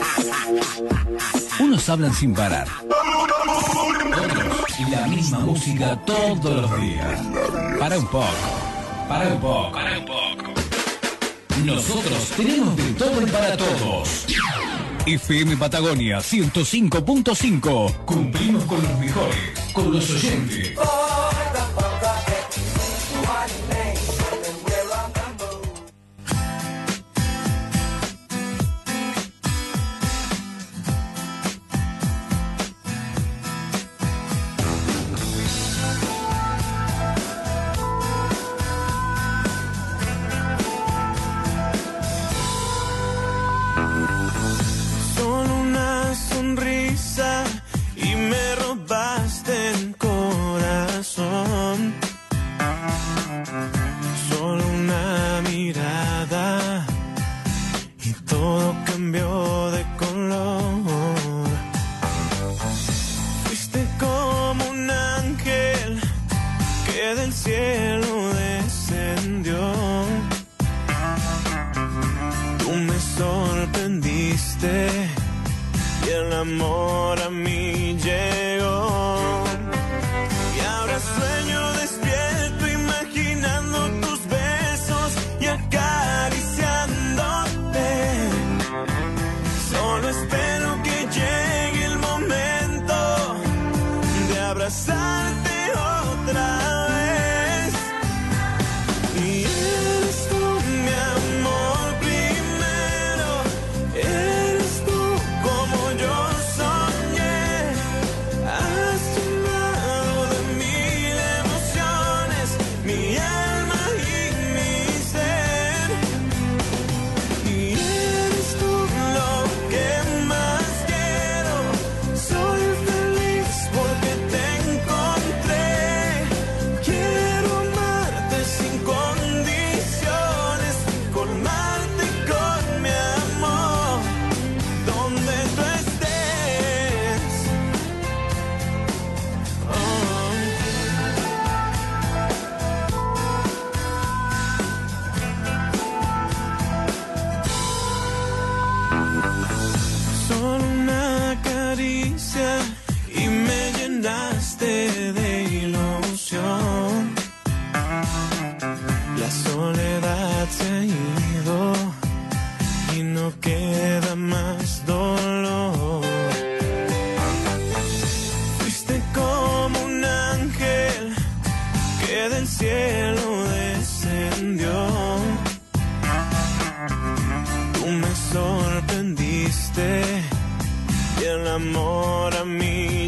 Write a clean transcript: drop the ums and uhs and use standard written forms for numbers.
Unos hablan sin parar. Otros la misma música todos los días. Para un poco. Nosotros tenemos de todo y para todos. FM Patagonia 105.5. Cumplimos con los mejores, con los oyentes. Y me robaste el corazón. Solo una mirada y todo cambió de color. Fuiste como un ángel que del cielo descendió. Tú me sorprendiste y el amor a mí llegó. Y ahora sueño despierto imaginando tus besos y acariciándote. Solo espero que llegue el momento de abrazarte otra vez. Y eres tú mi amor primero. Eres tú como yo soñé. Has llenado de mil emociones mi alma y mi ser. Y eres tú lo que más quiero. Soy feliz porque te encontré. Quiero amarte sin condiciones, colmarte con mi amor donde tú estés. Solo una caricia y me llenaste de ilusión. La soledad se ha ido y no queda más dolor. Fuiste como un ángel que del cielo descendió. Tú me sorprendiste y el amor a mí